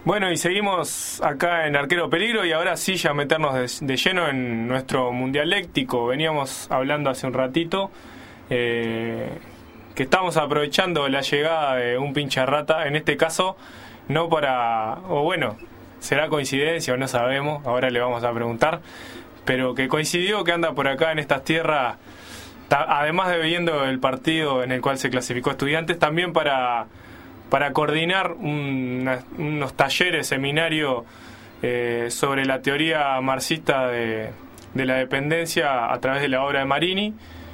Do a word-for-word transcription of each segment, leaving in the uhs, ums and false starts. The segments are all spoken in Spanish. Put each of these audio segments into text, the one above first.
Bueno, y seguimos acá en Arquero Peligro y ahora sí ya meternos de, de lleno en nuestro mundialéctico. Veníamos hablando hace un ratito eh, que estamos aprovechando la llegada de un pincharrata, en este caso no para, o bueno, será coincidencia o no sabemos, ahora le vamos a preguntar, pero que coincidió que anda por acá en estas tierras, además de viendo el partido en el cual se clasificó Estudiantes, también para... para coordinar una, unos talleres, seminarios eh, sobre la teoría marxista de, de la dependencia a través de la obra de Marini.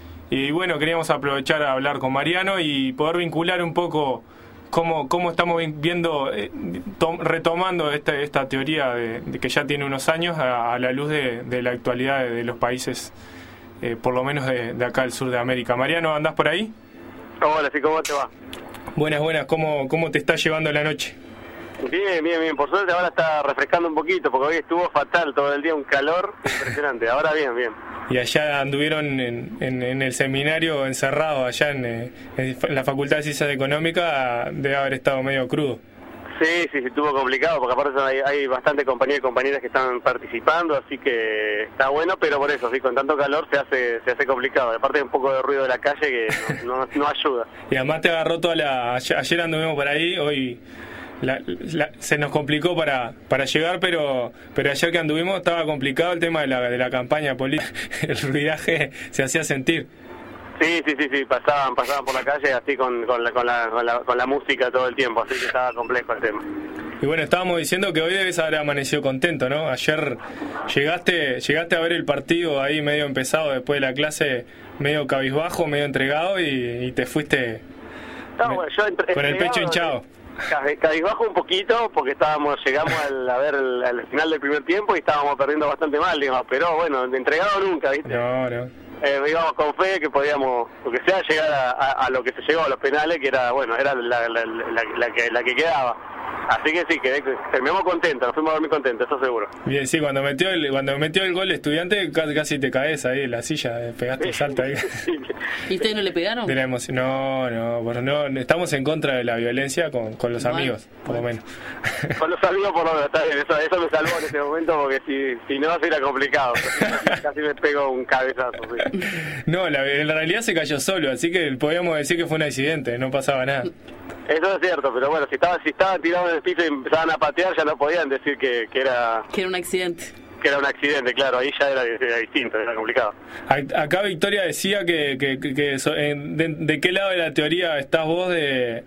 Y bueno, queríamos aprovechar a hablar con Mariano y poder vincular un poco cómo, cómo estamos viendo, eh, to, retomando esta, esta teoría de, de que ya tiene unos años a, a la luz de, de la actualidad de, de los países, eh, por lo menos de, de acá del sur de América. Mariano, ¿andás por ahí? Hola, sí, ¿cómo te va? Buenas, buenas. ¿Cómo, cómo te está llevando la noche? Bien, bien, bien. Por suerte ahora está refrescando un poquito, porque hoy estuvo fatal todo el día, un calor impresionante. Ahora bien, bien. Y allá anduvieron en, en, en el seminario encerrado, allá en, en la Facultad de Ciencias Económicas, debe haber estado medio crudo. Sí, sí, sí, estuvo complicado, porque aparte hay, hay bastante compañeros y compañeras que están participando, así que está bueno, pero por eso, sí, con tanto calor se hace se hace complicado. Aparte hay un poco de ruido de la calle que no, no, no ayuda. Y además te agarró toda la... Ayer anduvimos por ahí, hoy la, la, se nos complicó para para llegar, pero pero ayer que anduvimos estaba complicado el tema de la, de la campaña política, el ruidaje se hacía sentir. Sí, sí, sí, sí, pasaban, pasaban por la calle así con, con, la, con, la, con, la, con la música todo el tiempo, así que estaba complejo el tema. Y bueno, estábamos diciendo que hoy debes haber amanecido contento, ¿no? Ayer llegaste llegaste a ver el partido ahí medio empezado después de la clase, medio cabizbajo, medio entregado y, y te fuiste no, me, bueno, yo entre, con el pecho hinchado. Cabizbajo un poquito porque estábamos llegamos al, a ver el, al final del primer tiempo y estábamos perdiendo bastante mal, digamos, pero bueno, entregado nunca, ¿viste? No, no. Eh, íbamos con fe que podíamos, porque sea, llegar a, a, a lo que se llegó a los penales, que era, bueno, era la, la, la, la, que, la que quedaba. Así que sí, que terminamos contentos, nos fuimos a dormir contentos, eso seguro. Bien, sí, cuando metió el cuando metió el gol Estudiante, casi, casi te caes ahí en la silla, pegaste un salto ahí. ¿Y ustedes no le pegaron? De la emoción. No, no, bueno, no, estamos en contra de la violencia con, con los bueno, amigos, por bueno. lo menos. Con los amigos por lo menos, está bien, eso, eso me salvó en ese momento, porque si, si no, sería complicado. Casi, casi me pego un cabezazo. Sí. No, la, en realidad se cayó solo, así que podíamos decir que fue un accidente, no pasaba nada. Eso es cierto, pero bueno, si estaban si estaban tirados en el piso y empezaban a patear, ya no podían decir que, que era... Que era un accidente. Que era un accidente, claro, ahí ya era, era distinto, era complicado. Acá Victoria decía que, que, que, que de, de qué lado de la teoría estás vos de,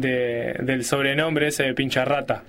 de del sobrenombre ese de pincharrata.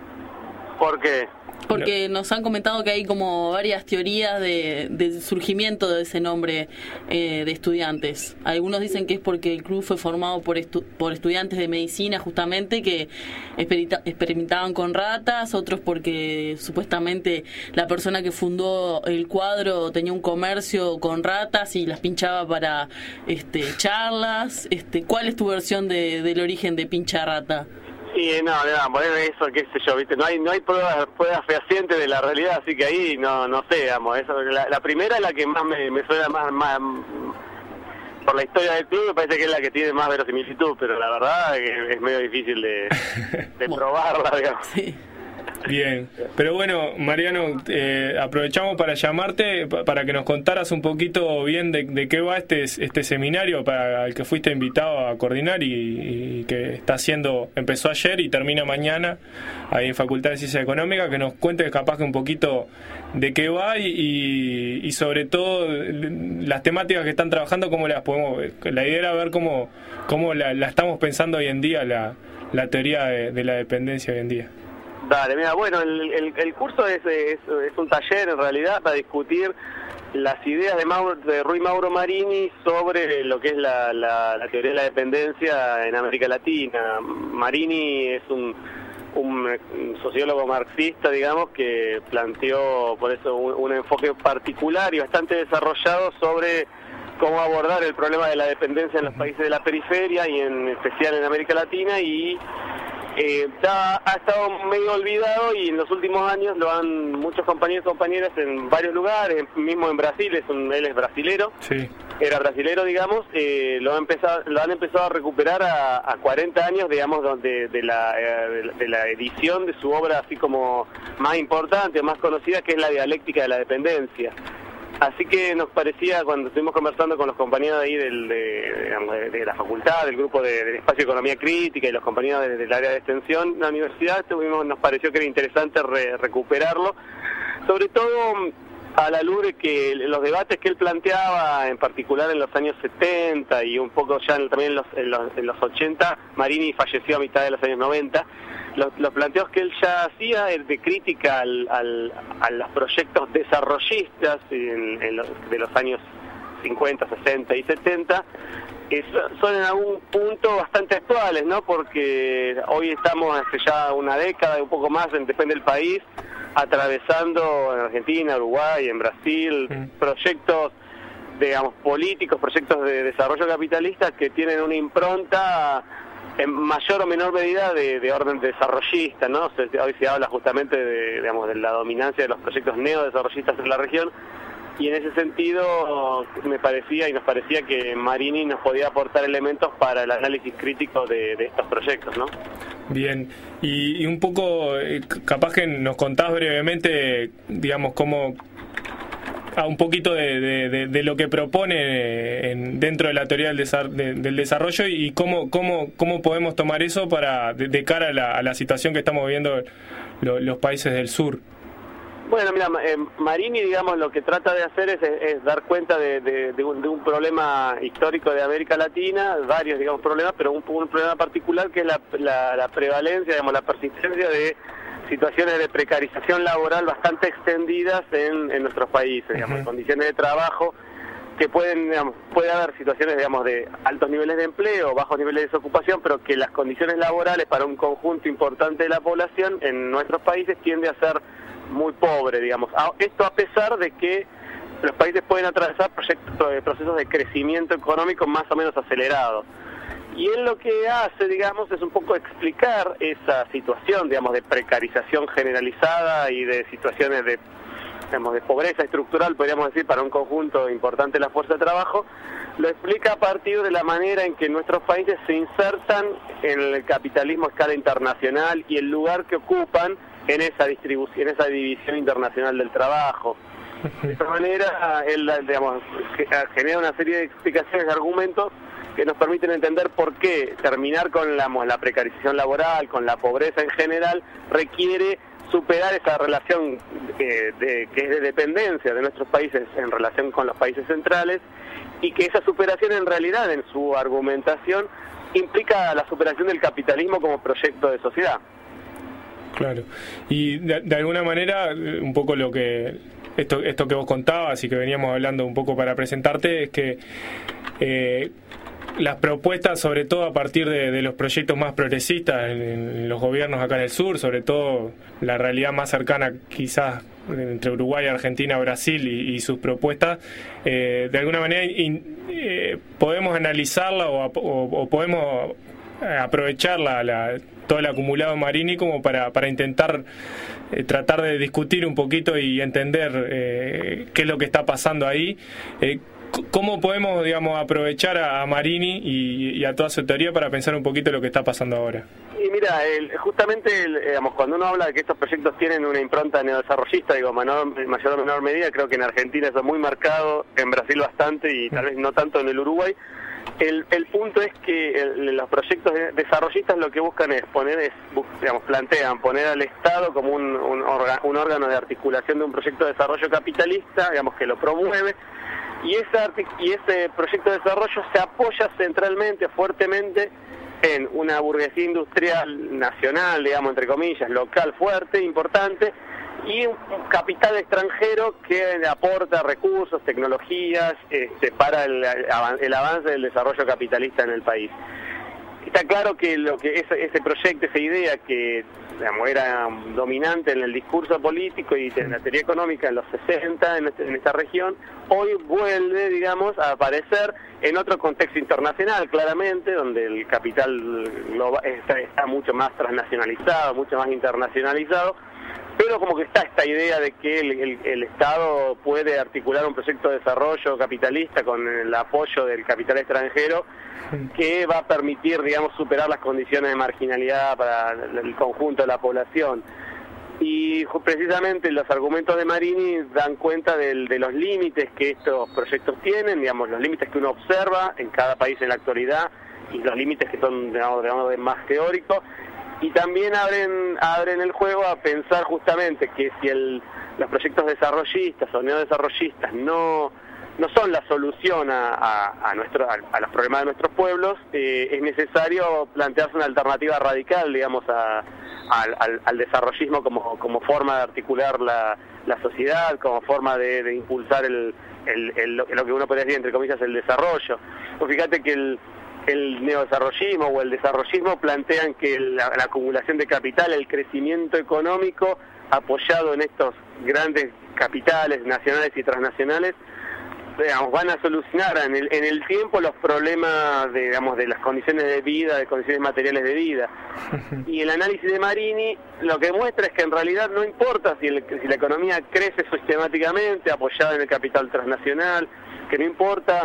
¿Por qué? Porque nos han comentado que hay como varias teorías de, de surgimiento de ese nombre eh, de Estudiantes. Algunos dicen que es porque el club fue formado por estu por estudiantes de medicina justamente que experimentaban con ratas, otros porque supuestamente la persona que fundó el cuadro tenía un comercio con ratas y las pinchaba para este, charlas. Este, ¿cuál es tu versión de, del origen de pincha rata? Sí, no, no, poner eso, qué sé yo, viste, no hay no hay pruebas, pruebas fehacientes de la realidad, así que ahí no no sé, digamos, eso, la, la primera es la que más me, me suena más, más, por la historia del club, me parece que es la que tiene más verosimilitud, pero la verdad es que es medio difícil de, de probarla, digamos. Sí. Bien, pero bueno, Mariano, eh, aprovechamos para llamarte para que nos contaras un poquito bien de, de qué va este este seminario para el que fuiste invitado a coordinar y, y que está haciendo, empezó ayer y termina mañana ahí en Facultad de Ciencias Económicas, que nos cuentes capaz que un poquito de qué va y, y, y sobre todo las temáticas que están trabajando, cómo las podemos ver. La idea era ver cómo, cómo la, la estamos pensando hoy en día, la, la teoría de, de la dependencia hoy en día. Dale, mira, bueno, el, el, el curso es, es, es un taller en realidad para discutir las ideas de, Mauro, de Rui Mauro Marini sobre lo que es la, la, la teoría de la dependencia en América Latina. Marini es un, un sociólogo marxista, digamos, que planteó por eso un, un enfoque particular y bastante desarrollado sobre cómo abordar el problema de la dependencia en los países de la periferia y en especial en América Latina y eh, ha, ha estado medio olvidado y en los últimos años lo han muchos compañeros y compañeras en varios lugares, mismo en Brasil, es un, él es brasilero, sí. era brasilero, digamos, eh, lo, han empezado, lo han empezado a recuperar a, a cuarenta años, digamos, de, de, la, de, de la edición de su obra así como más importante, más conocida, que es la dialéctica de la dependencia. Así que nos parecía, cuando estuvimos conversando con los compañeros de ahí del, de, digamos, de, de la facultad, del grupo de, del Espacio de Economía Crítica y los compañeros de, del área de extensión de la universidad, tuvimos, nos pareció que era interesante re, recuperarlo, sobre todo a la luz de que los debates que él planteaba, en particular en los años setenta y un poco ya en, también en los, en, los, en los ochenta, Marini falleció a mitad de los años noventa, los, los planteos que él ya hacía de crítica al, al, a los proyectos desarrollistas en, en los, de los años cincuenta, sesenta y setenta, eh, son en algún punto bastante actuales, ¿no? Porque hoy estamos hace ya una década, un poco más, depende del país, atravesando en Argentina, Uruguay, en Brasil, mm. proyectos, digamos, políticos, proyectos de desarrollo capitalista que tienen una impronta en mayor o menor medida de, de orden desarrollista, ¿no? Se, hoy se habla justamente de, digamos, de la dominancia de los proyectos neodesarrollistas en la región, y en ese sentido me parecía y nos parecía que Marini nos podía aportar elementos para el análisis crítico de, de estos proyectos, ¿no? Bien, y, y un poco, capaz que nos contás brevemente, digamos, cómo, a un poquito de, de, de, de lo que propone en, dentro de la teoría del, desar, de, del desarrollo y cómo, cómo, cómo podemos tomar eso para de, de cara a la, a la situación que estamos viviendo lo, los países del sur. Bueno, mira, eh, Marini, digamos, lo que trata de hacer es, es, es dar cuenta de, de, de, un, de un problema histórico de América Latina, varios, digamos, problemas, pero un, un problema particular que es la, la, la prevalencia, digamos, la persistencia de situaciones de precarización laboral bastante extendidas en, en nuestros países, digamos, uh-huh. condiciones de trabajo que pueden, digamos, puede haber situaciones, digamos, de altos niveles de empleo, bajos niveles de desocupación, pero que las condiciones laborales para un conjunto importante de la población en nuestros países tiende a ser muy pobre, digamos. Esto a pesar de que los países pueden atravesar proyectos, procesos de crecimiento económico más o menos acelerados. Y él lo que hace, digamos, es un poco explicar esa situación, digamos, de precarización generalizada y de situaciones de, digamos, de pobreza estructural, podríamos decir, para un conjunto importante de la fuerza de trabajo. Lo explica a partir de la manera en que nuestros países se insertan en el capitalismo a escala internacional y el lugar que ocupan en esa distribución, en esa división internacional del trabajo. De esta manera, él, digamos, genera una serie de explicaciones, de argumentos que nos permiten entender por qué terminar con la, la precarización laboral, con la pobreza en general, requiere superar esa relación de, de, que es de dependencia de nuestros países en relación con los países centrales, y que esa superación en realidad, en su argumentación, implica la superación del capitalismo como proyecto de sociedad. Claro, y de, de alguna manera, un poco lo que esto esto que vos contabas y que veníamos hablando un poco para presentarte, es que eh, las propuestas, sobre todo a partir de, de los proyectos más progresistas en, en los gobiernos acá en el sur, sobre todo la realidad más cercana quizás entre Uruguay, Argentina, Brasil y, y sus propuestas, eh, de alguna manera in, eh, podemos analizarla o, o, o podemos aprovechar la, la, todo el acumulado Marini como para, para intentar eh, tratar de discutir un poquito y entender eh, qué es lo que está pasando ahí. Eh, ¿Cómo podemos, digamos, aprovechar a Marini y, y a toda su teoría para pensar un poquito lo que está pasando ahora? Y mira, el, justamente, el, digamos, cuando uno habla de que estos proyectos tienen una impronta neodesarrollista, digo, menor, en mayor o menor medida, creo que en Argentina eso es muy marcado, en Brasil bastante y tal vez no tanto en el Uruguay. El, el punto es que el, los proyectos desarrollistas lo que buscan es poner, es, digamos, plantean poner al Estado como un, un, orga, un órgano de articulación de un proyecto de desarrollo capitalista, digamos, que lo promueve. Y, esa, y ese proyecto de desarrollo se apoya centralmente, fuertemente, en una burguesía industrial nacional, digamos, entre comillas, local, fuerte, importante, y un capital extranjero que aporta recursos, tecnologías, este, para el, el avance del desarrollo capitalista en el país. está claro que lo que ese, ese proyecto, esa idea que digamos, era dominante en el discurso político y en la teoría económica en los sesenta en, este, en esta región, hoy vuelve, digamos, a aparecer en otro contexto internacional, claramente, donde el capital global está, está mucho más transnacionalizado, mucho más internacionalizado, pero como que está esta idea de que el, el, el Estado puede articular un proyecto de desarrollo capitalista con el apoyo del capital extranjero que va a permitir, digamos, superar las condiciones de marginalidad para el conjunto de la población. Y precisamente los argumentos de Marini dan cuenta del, de los límites que estos proyectos tienen, digamos, los límites que uno observa en cada país en la actualidad y los límites que son, digamos, digamos más teóricos. Y también abren abren el juego a pensar justamente que si el, los proyectos desarrollistas o neodesarrollistas no no son la solución a, a, a, nuestro, a, a los problemas de nuestros pueblos, eh, es necesario plantearse una alternativa radical, digamos, a, a, al, al desarrollismo como, como forma de articular la, la sociedad, como forma de, de impulsar el, el, el, lo que uno podría decir, entre comillas, el desarrollo. Pues fíjate que el el neodesarrollismo o el desarrollismo plantean que la, la acumulación de capital, el crecimiento económico apoyado en estos grandes capitales nacionales y transnacionales, digamos, van a solucionar en el, en el tiempo los problemas de, digamos, de las condiciones de vida, de condiciones materiales de vida. Y el análisis de Marini lo que muestra es que en realidad no importa si, el, si la economía crece sistemáticamente apoyada en el capital transnacional, que no importa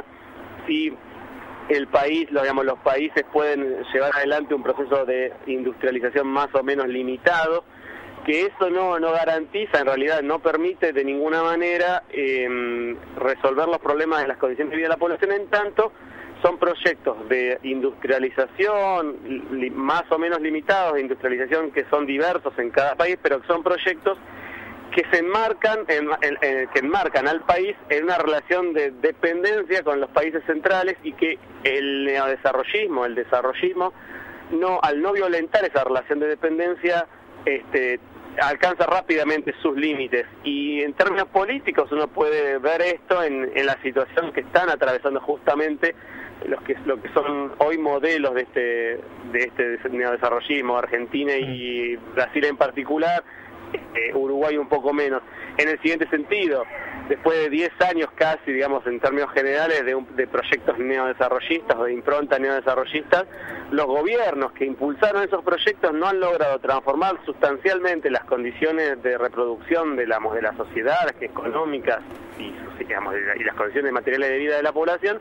si el país, lo, digamos, los países pueden llevar adelante un proceso de industrialización más o menos limitado, que eso no, no garantiza, en realidad no permite de ninguna manera eh, resolver los problemas de las condiciones de vida de la población, en tanto son proyectos de industrialización li, más o menos limitados, de industrialización que son diversos en cada país, pero que son proyectos que se enmarcan, en, en, en, que enmarcan al país en una relación de dependencia con los países centrales y que el neodesarrollismo, el desarrollismo, no, al no violentar esa relación de dependencia, este, alcanza rápidamente sus límites. Y en términos políticos uno puede ver esto en, en la situación que están atravesando justamente los que lo que son hoy modelos de este de este neodesarrollismo, Argentina y Brasil en particular, eh, Uruguay un poco menos. En el siguiente sentido, después de diez años casi, digamos, en términos generales, de, un, de proyectos neodesarrollistas o de impronta neodesarrollistas, los gobiernos que impulsaron esos proyectos no han logrado transformar sustancialmente las condiciones de reproducción de la, de la sociedad, las económicas y, digamos, y las condiciones materiales de vida de la población,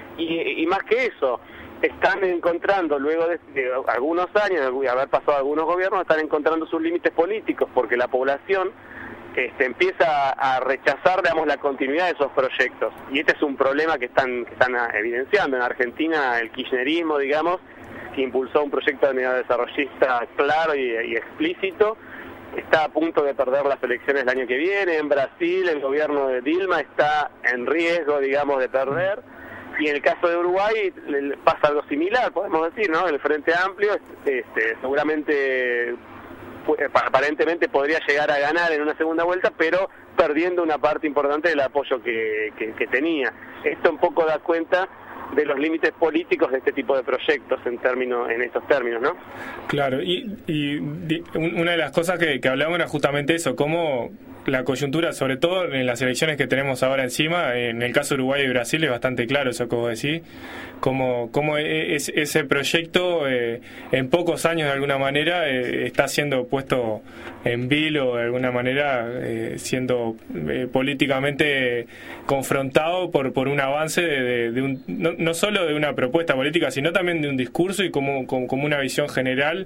y, y más que eso, están encontrando, luego de, de algunos años de haber pasado algunos gobiernos, están encontrando sus límites políticos, porque la población Este, empieza a rechazar, digamos, la continuidad de esos proyectos. Y este es un problema que están que están evidenciando. En Argentina, el kirchnerismo, digamos, que impulsó un proyecto neodesarrollista claro y, y explícito, está a punto de perder las elecciones el año que viene. En Brasil, el gobierno de Dilma está en riesgo, digamos, de perder. Y en el caso de Uruguay pasa algo similar, podemos decir, ¿no? El Frente Amplio este, seguramente aparentemente podría llegar a ganar en una segunda vuelta, pero perdiendo una parte importante del apoyo que, que, que tenía. Esto un poco da cuenta de los límites políticos de este tipo de proyectos en términos en estos términos, ¿no? Claro, y, y una de las cosas que, que hablábamos era justamente eso, cómo la coyuntura, sobre todo en las elecciones que tenemos ahora encima, en el caso de Uruguay y Brasil es bastante claro eso que vos decís, cómo, cómo es, ese proyecto eh, en pocos años de alguna manera eh, está siendo puesto en vilo, de alguna manera eh, siendo eh, políticamente confrontado por, por un avance de, de, de un, no, no solo de una propuesta política, sino también de un discurso y como, como, como una visión general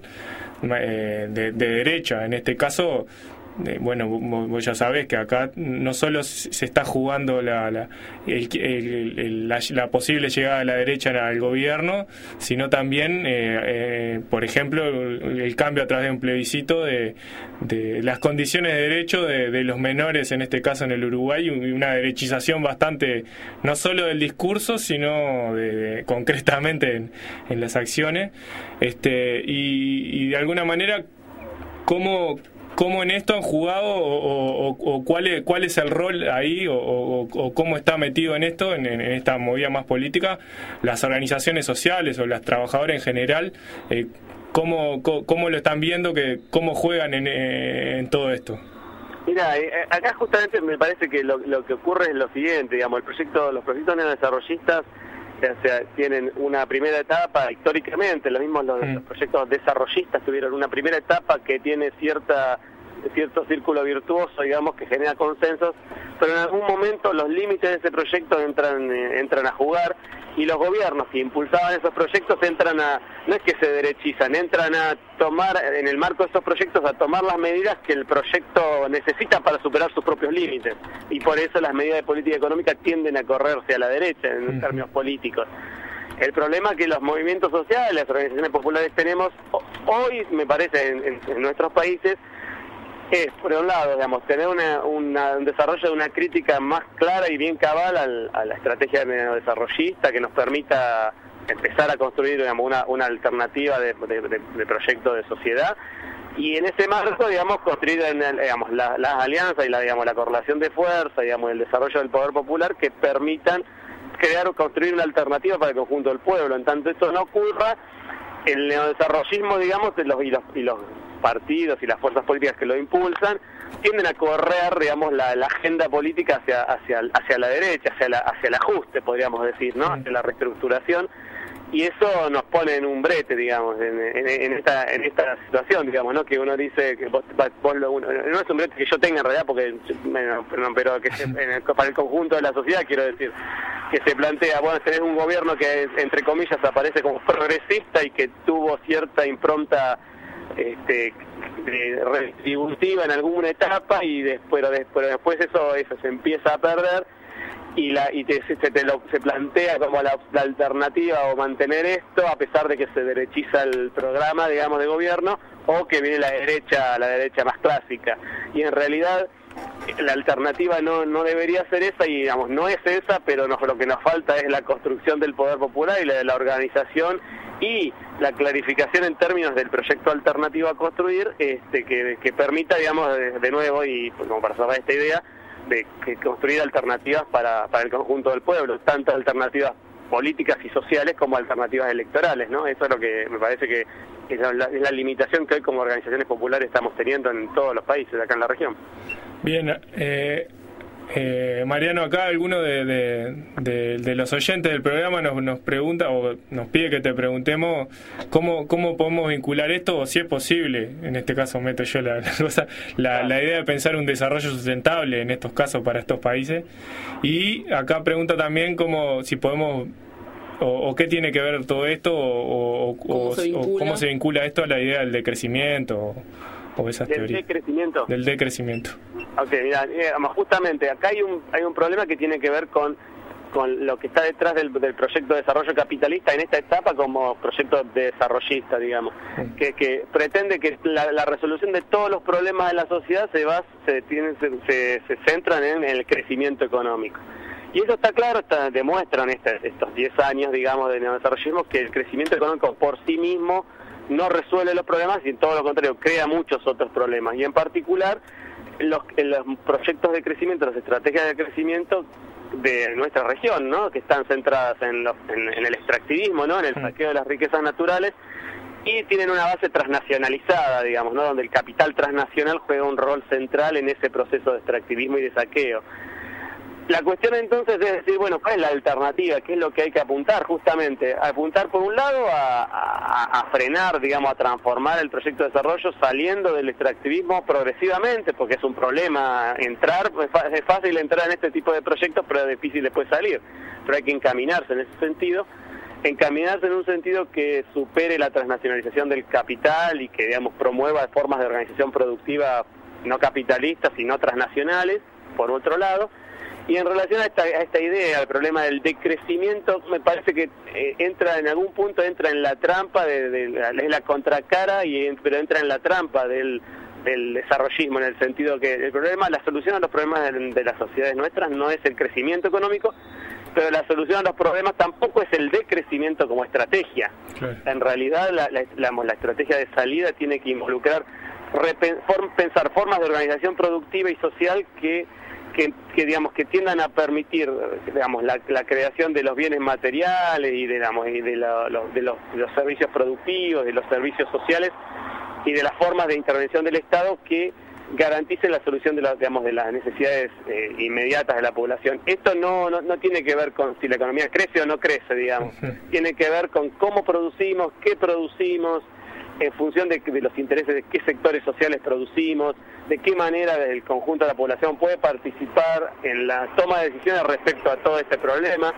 eh, de, de derecha. En este caso, bueno, vos ya sabés que acá no solo se está jugando la la, el, el, el, la, la posible llegada de la derecha al gobierno, sino también, eh, eh, por ejemplo, el, el cambio a través de un plebiscito de, de las condiciones de derecho de, de los menores, en este caso en el Uruguay, y una derechización bastante, no solo del discurso, sino de, de, concretamente en, en las acciones, este y, y de alguna manera, ¿cómo cómo en esto han jugado o, o, o cuál, es, cuál es el rol ahí o, o, o cómo está metido en esto, en, en esta movida más política, las organizaciones sociales o las trabajadoras en general, eh, cómo, cómo, cómo lo están viendo, que cómo juegan en, en todo esto. Mira, eh, acá justamente me parece que lo, lo que ocurre es lo siguiente, digamos, el proyecto, los proyectos neodesarrollistas, o sea, tienen una primera etapa históricamente, lo mismo los, mm. los proyectos desarrollistas tuvieron una primera etapa que tiene cierta cierto círculo virtuoso, digamos, que genera consensos, pero en algún momento los límites de ese proyecto entran eh, entran a jugar, y los gobiernos que impulsaban esos proyectos entran a, no es que se derechizan, entran a tomar, en el marco de esos proyectos, a tomar las medidas que el proyecto necesita para superar sus propios límites, y por eso las medidas de política económica tienden a correrse a la derecha en uh-huh. términos políticos. El problema que los movimientos sociales, las organizaciones populares tenemos hoy, me parece, en, en, en nuestros países, es, por un lado, digamos, tener una, una, un desarrollo de una crítica más clara y bien cabal al, a la estrategia desarrollista que nos permita empezar a construir, digamos, una, una alternativa de, de, de, de proyecto de sociedad, y en ese marco, digamos, construir en el, digamos, la, las alianzas y la, digamos, la correlación de fuerza, digamos, el desarrollo del poder popular que permitan crear o construir una alternativa para el conjunto del pueblo. En tanto esto no ocurra, el neodesarrollismo, digamos, y los, y los, y los partidos y las fuerzas políticas que lo impulsan tienden a correr, digamos, la, la agenda política hacia hacia hacia la derecha, hacia la, hacia el ajuste, podríamos decir, ¿no? Hacia la reestructuración, y eso nos pone en un brete, digamos, en, en, en esta en esta situación, digamos, ¿no? Que uno dice que vos, vos lo, uno, no es un brete que yo tenga en realidad, porque bueno, pero que se, en el, para el conjunto de la sociedad, quiero decir, que se plantea, bueno, tenés un gobierno que entre comillas aparece como progresista y que tuvo cierta impronta este de redistributiva en alguna etapa, y después después, después eso eso se empieza a perder, y la y te, se, te lo, se plantea como la, la alternativa o mantener esto a pesar de que se derechiza el programa, digamos, de gobierno, o que viene la derecha la derecha más clásica, y en realidad la alternativa no no debería ser esa, y digamos no es esa, pero nos, lo que nos falta es la construcción del poder popular y la de la organización y la clarificación en términos del proyecto alternativo a construir, este que, que permita, digamos, de, de nuevo, y pues, como para cerrar esta idea, de que construir alternativas para, para el conjunto del pueblo, tanto alternativas políticas y sociales como alternativas electorales, ¿no? Eso es lo que me parece que es la, es la limitación que hoy como organizaciones populares estamos teniendo en todos los países acá en la región. Bien, eh, eh, Mariano, acá alguno de, de, de, de los oyentes del programa nos, nos pregunta o nos pide que te preguntemos cómo, cómo podemos vincular esto, o si es posible, en este caso meto yo la, la cosa, la, la idea de pensar un desarrollo sustentable en estos casos para estos países. Y acá pregunta también cómo, si podemos, o, o qué tiene que ver todo esto, o, o, ¿Cómo, o, se o cómo se vincula esto a la idea del decrecimiento, o, o esas ¿Del teorías. decrecimiento? Del decrecimiento. Ok, mira, eh, justamente acá hay un hay un problema que tiene que ver con con lo que está detrás del, del proyecto de desarrollo capitalista en esta etapa como proyecto desarrollista, digamos, sí. que, que pretende que la, la resolución de todos los problemas de la sociedad se va se tiene, se, se, se centran en el crecimiento económico. Y eso está claro, está, demuestran este, estos diez años, digamos, de neodesarrollismo, que el crecimiento económico por sí mismo no resuelve los problemas, y todo lo contrario, crea muchos otros problemas. Y en particular, los, los proyectos de crecimiento, las estrategias de crecimiento de nuestra región, ¿no? Que están centradas en, los, en, en el extractivismo, ¿no? En el saqueo de las riquezas naturales, y tienen una base transnacionalizada, digamos, ¿no? Donde el capital transnacional juega un rol central en ese proceso de extractivismo y de saqueo. La cuestión entonces es decir, bueno, ¿cuál es la alternativa? ¿Qué es lo que hay que apuntar? Justamente, apuntar por un lado a, a, a frenar, digamos, a transformar el proyecto de desarrollo saliendo del extractivismo progresivamente, porque es un problema entrar, es fácil entrar en este tipo de proyectos, pero es difícil después salir. Pero hay que encaminarse en ese sentido, encaminarse en un sentido que supere la transnacionalización del capital y que, digamos, promueva formas de organización productiva no capitalistas, sino transnacionales, por otro lado. Y en relación a esta, a esta idea, al problema del decrecimiento, me parece que eh, entra en algún punto, entra en la trampa de, de, de, de la contracara, y pero entra en la trampa del, del desarrollismo, en el sentido que el problema, la solución a los problemas de, de las sociedades nuestras no es el crecimiento económico, pero la solución a los problemas tampoco es el decrecimiento como estrategia. Claro. En realidad, la, la, la, la estrategia de salida tiene que involucrar pensar formas de organización productiva y social que, que, que digamos que tiendan a permitir digamos la, la creación de los bienes materiales y de, digamos y de, la, los, de, los, de los servicios productivos, de los servicios sociales y de las formas de intervención del Estado que garanticen la solución de, la, digamos, de las necesidades eh, inmediatas de la población. Esto no, no no tiene que ver con si la economía crece o no crece, digamos. Tiene que ver con cómo producimos, qué producimos, en función de, de los intereses de qué sectores sociales producimos, de qué manera el conjunto de la población puede participar en la toma de decisiones respecto a todo este problema.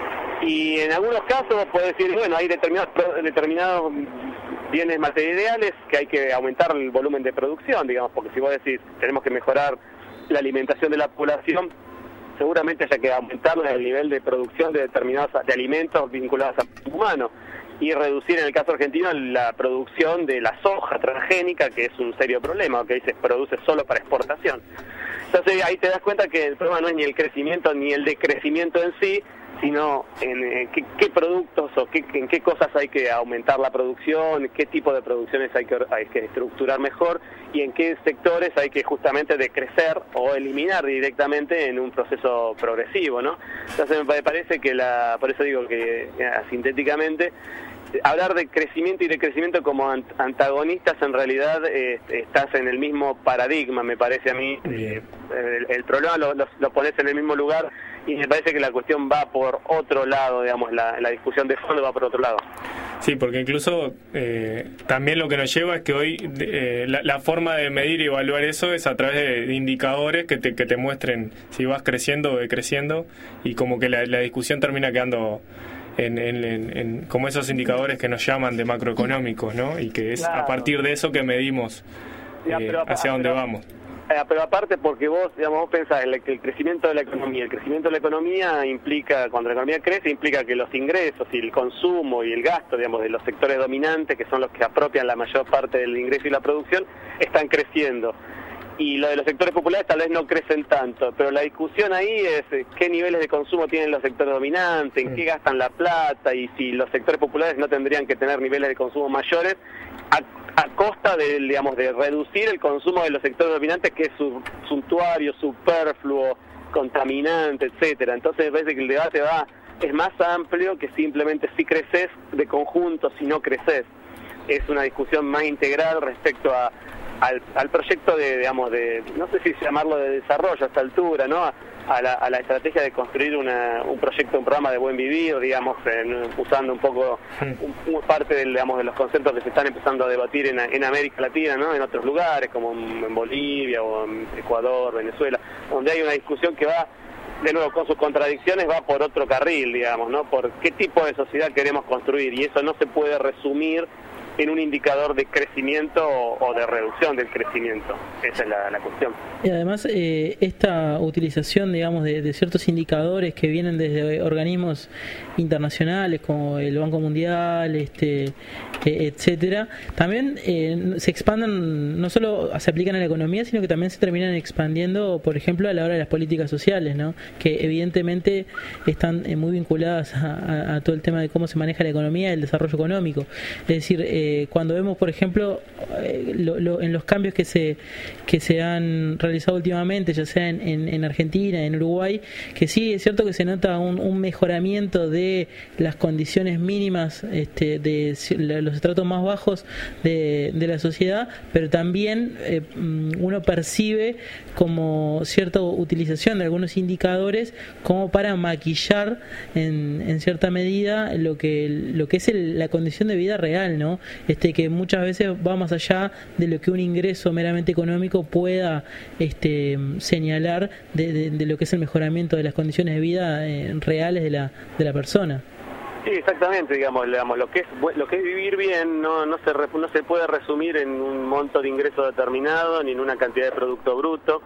Y en algunos casos puede decir, bueno, hay determinados, determinados bienes materiales que hay que aumentar el volumen de producción, digamos, porque si vos decís tenemos que mejorar la alimentación de la población, seguramente haya que aumentar el nivel de producción de determinados de alimentos vinculados al humano y reducir en el caso argentino la producción de la soja transgénica, que es un serio problema, que se produce solo para exportación. Entonces ahí te das cuenta que el problema no es ni el crecimiento ni el decrecimiento en sí, sino en eh, qué, qué productos o qué, en qué cosas hay que aumentar la producción, qué tipo de producciones hay que, hay que estructurar mejor y en qué sectores hay que justamente decrecer o eliminar directamente en un proceso progresivo, ¿no? Entonces me parece que la, por eso digo que eh, sintéticamente, hablar de crecimiento y decrecimiento como antagonistas en realidad eh, estás en el mismo paradigma, me parece a mí. Eh, el, el problema lo, lo, lo pones en el mismo lugar y me parece que la cuestión va por otro lado, digamos, la, la discusión de fondo va por otro lado. Sí, porque incluso eh, también lo que nos lleva es que hoy eh, la, la forma de medir y evaluar eso es a través de, de indicadores que te, que te muestren si vas creciendo o decreciendo, y como que la, la discusión termina quedando en, en, en, en como esos indicadores que nos llaman de macroeconómicos, ¿no? Y que es claro, a partir de eso que medimos eh, ya, hacia dónde pero, vamos. Pero aparte porque vos, digamos, vos pensás el, el crecimiento de la economía, el crecimiento de la economía implica, cuando la economía crece, implica que los ingresos y el consumo y el gasto, digamos, de los sectores dominantes, que son los que apropian la mayor parte del ingreso y la producción, están creciendo. Y lo de los sectores populares tal vez no crecen tanto, pero la discusión ahí es qué niveles de consumo tienen los sectores dominantes, en qué gastan la plata, y si los sectores populares no tendrían que tener niveles de consumo mayores a, a costa de, digamos, de reducir el consumo de los sectores dominantes, que es su, suntuario, superfluo, contaminante, etcétera. Entonces me parece que el debate va es más amplio que simplemente si creces de conjunto, si no creces. Es una discusión más integral respecto a Al, al proyecto de, digamos, de, no sé si llamarlo de desarrollo a esta altura, ¿no? A, a, la, a la estrategia de construir una, un proyecto, un programa de buen vivir, digamos, en, usando un poco un, un parte del, digamos, de los conceptos que se están empezando a debatir en, en América Latina, ¿no? En otros lugares, como en, en Bolivia o en Ecuador, Venezuela, donde hay una discusión que va, de nuevo, con sus contradicciones, va por otro carril, digamos, ¿no? Por qué tipo de sociedad queremos construir, y eso no se puede resumir en un indicador de crecimiento o de reducción del crecimiento. Esa es la, la cuestión. Y además, eh, esta utilización, digamos, de, de ciertos indicadores que vienen desde organismos internacionales como el Banco Mundial, este, eh, etcétera, también eh, se expanden, no solo se aplican a la economía, sino que también se terminan expandiendo, por ejemplo, a la hora de las políticas sociales, ¿no? Que evidentemente están eh, muy vinculadas a, a, a todo el tema de cómo se maneja la economía y el desarrollo económico. Es decir, eh, cuando vemos, por ejemplo, eh, lo, lo, en los cambios que se que se han realizado últimamente, ya sea en, en, en Argentina, en Uruguay, que sí es cierto que se nota un, un mejoramiento de las condiciones mínimas, este, de los estratos más bajos de, de la sociedad, pero también eh, uno percibe como cierta utilización de algunos indicadores como para maquillar en, en cierta medida lo que lo que es el, la condición de vida real, ¿no? Este, que muchas veces va más allá de lo que un ingreso meramente económico pueda este, señalar de, de, de lo que es el mejoramiento de las condiciones de vida eh, reales de la de la persona. Sí, exactamente, digamos, digamos lo que es lo que es vivir bien no no se no se puede resumir en un monto de ingreso determinado ni en una cantidad de producto bruto.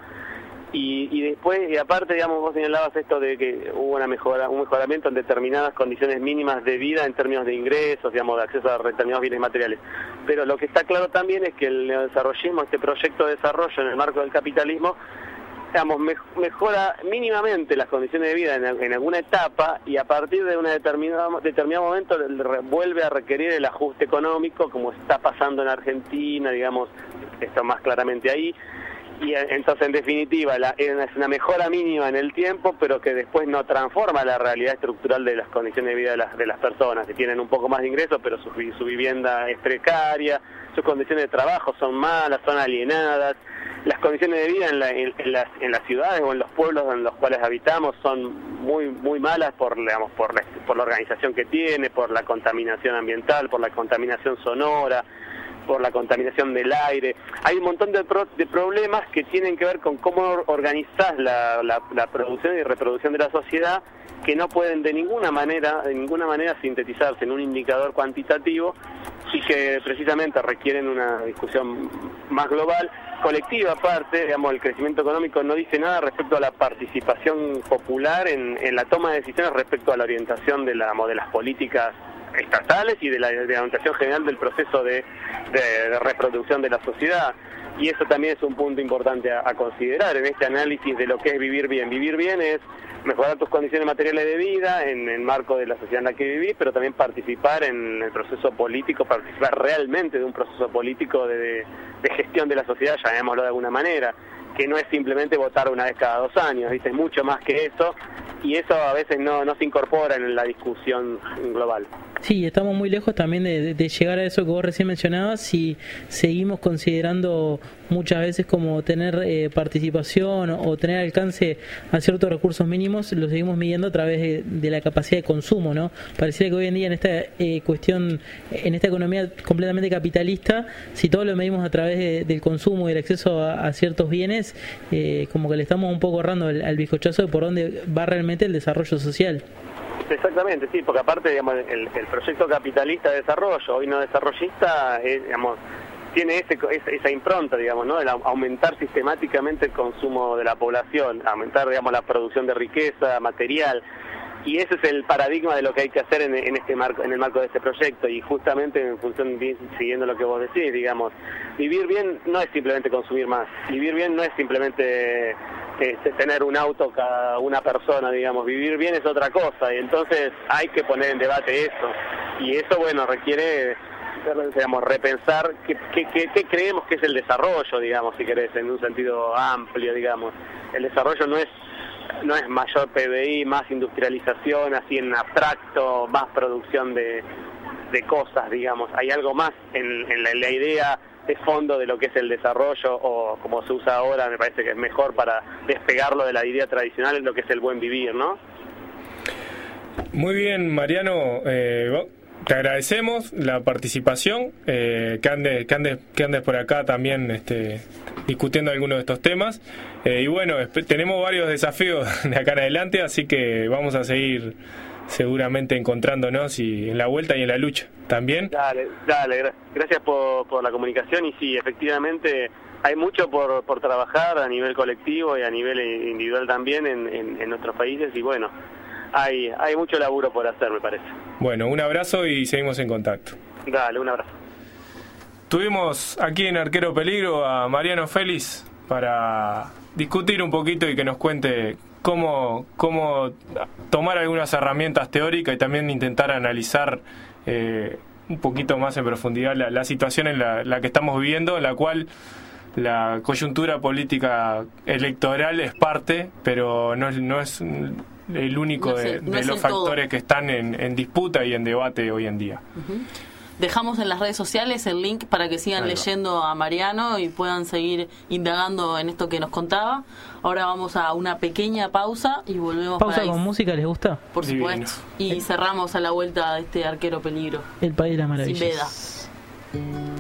Y, y después, y aparte, digamos, vos señalabas esto de que hubo una mejora, un mejoramiento en determinadas condiciones mínimas de vida en términos de ingresos, digamos, de acceso a determinados bienes materiales. Pero lo que está claro también es que el neodesarrollismo, este proyecto de desarrollo en el marco del capitalismo, digamos, me, mejora mínimamente las condiciones de vida en, en alguna etapa y a partir de un determinado, determinado momento vuelve a requerir el ajuste económico, como está pasando en Argentina, digamos, está más claramente ahí. Y entonces, en definitiva, la, es una mejora mínima en el tiempo, pero que después no transforma la realidad estructural de las condiciones de vida de las, de las personas, que tienen un poco más de ingresos, pero su, su vivienda es precaria, sus condiciones de trabajo son malas, son alienadas, las condiciones de vida en, la, en, en, las, en las ciudades o en los pueblos en los cuales habitamos son muy muy malas por, digamos, por, la, por la organización que tiene, por la contaminación ambiental, por la contaminación sonora, por la contaminación del aire. Hay un montón de, pro, de problemas que tienen que ver con cómo organizás la, la, la producción y reproducción de la sociedad, que no pueden de ninguna manera, de ninguna manera sintetizarse en un indicador cuantitativo y que precisamente requieren una discusión más global, colectiva aparte. Digamos, el crecimiento económico no dice nada respecto a la participación popular en, en la toma de decisiones respecto a la orientación de, la, de las políticas estatales y de la, de la orientación general del proceso de, de, de reproducción de la sociedad. Y eso también es un punto importante a, a considerar en este análisis de lo que es vivir bien. Vivir bien es mejorar tus condiciones materiales de vida en el marco de la sociedad en la que vivís, pero también participar en el proceso político, participar realmente de un proceso político de, de, de gestión de la sociedad, llamémoslo de alguna manera, que no es simplemente votar una vez cada dos años, ¿viste? Es mucho más que eso, y eso a veces no, no se incorpora en la discusión global. Sí, estamos muy lejos también de, de llegar a eso que vos recién mencionabas, si seguimos considerando muchas veces como tener eh, participación o tener alcance a ciertos recursos mínimos, lo seguimos midiendo a través de, de la capacidad de consumo, ¿no? Pareciera que hoy en día en esta eh, cuestión, en esta economía completamente capitalista, si todo lo medimos a través de, del consumo y el acceso a, a ciertos bienes, eh, como que le estamos un poco errando al, al bizcochazo de por dónde va realmente el desarrollo social. Exactamente, sí, porque aparte, digamos, el, el proyecto capitalista de desarrollo, hoy no desarrollista, es, digamos, tiene ese, esa impronta, digamos, ¿no? El aumentar sistemáticamente el consumo de la población, aumentar, digamos, la producción de riqueza material, y ese es el paradigma de lo que hay que hacer en, en este marco, en el marco de este proyecto, y justamente en función, siguiendo lo que vos decís, digamos, vivir bien no es simplemente consumir más, vivir bien no es simplemente Este, tener un auto cada una persona, digamos, vivir bien es otra cosa, y entonces hay que poner en debate eso, y eso, bueno, requiere, digamos, repensar qué, qué, qué, qué creemos que es el desarrollo, digamos, si querés, en un sentido amplio, digamos. El desarrollo no es no es mayor P B I, más industrialización, así en abstracto, más producción de, de cosas, digamos. Hay algo más en, en, la, en la idea de fondo de lo que es el desarrollo, o como se usa ahora, me parece que es mejor para despegarlo de la idea tradicional, es lo que es el buen vivir, ¿no? Muy bien, Mariano, eh, te agradecemos la participación, eh, que andes, que andes, que andes por acá también este, discutiendo algunos de estos temas, eh, y bueno, tenemos varios desafíos de acá en adelante, así que vamos a seguir seguramente encontrándonos y en la vuelta y en la lucha también. Dale, dale, gracias por, por la comunicación, y sí, efectivamente hay mucho por, por trabajar a nivel colectivo y a nivel individual también en, en, en nuestros países, y bueno, hay, hay mucho laburo por hacer, me parece. Bueno, un abrazo y seguimos en contacto. Dale, un abrazo. Tuvimos aquí en Arquero Peligro a Mariano Félix para discutir un poquito y que nos cuente Cómo, cómo tomar algunas herramientas teóricas y también intentar analizar eh, un poquito más en profundidad la, la situación en la, la que estamos viviendo, en la cual la coyuntura política electoral es parte, pero no es, no es el único no de, es, no de es los factores todo que están en, en disputa y en debate hoy en día. Uh-huh. Dejamos en las redes sociales el link para que sigan leyendo a Mariano y puedan seguir indagando en esto que nos contaba. Ahora vamos a una pequeña pausa y volvemos. ¿Pausa para con música les gusta? Por supuesto. Divino. Y cerramos a la vuelta de este Arquero Peligro. El país de las maravillas. Sin veda.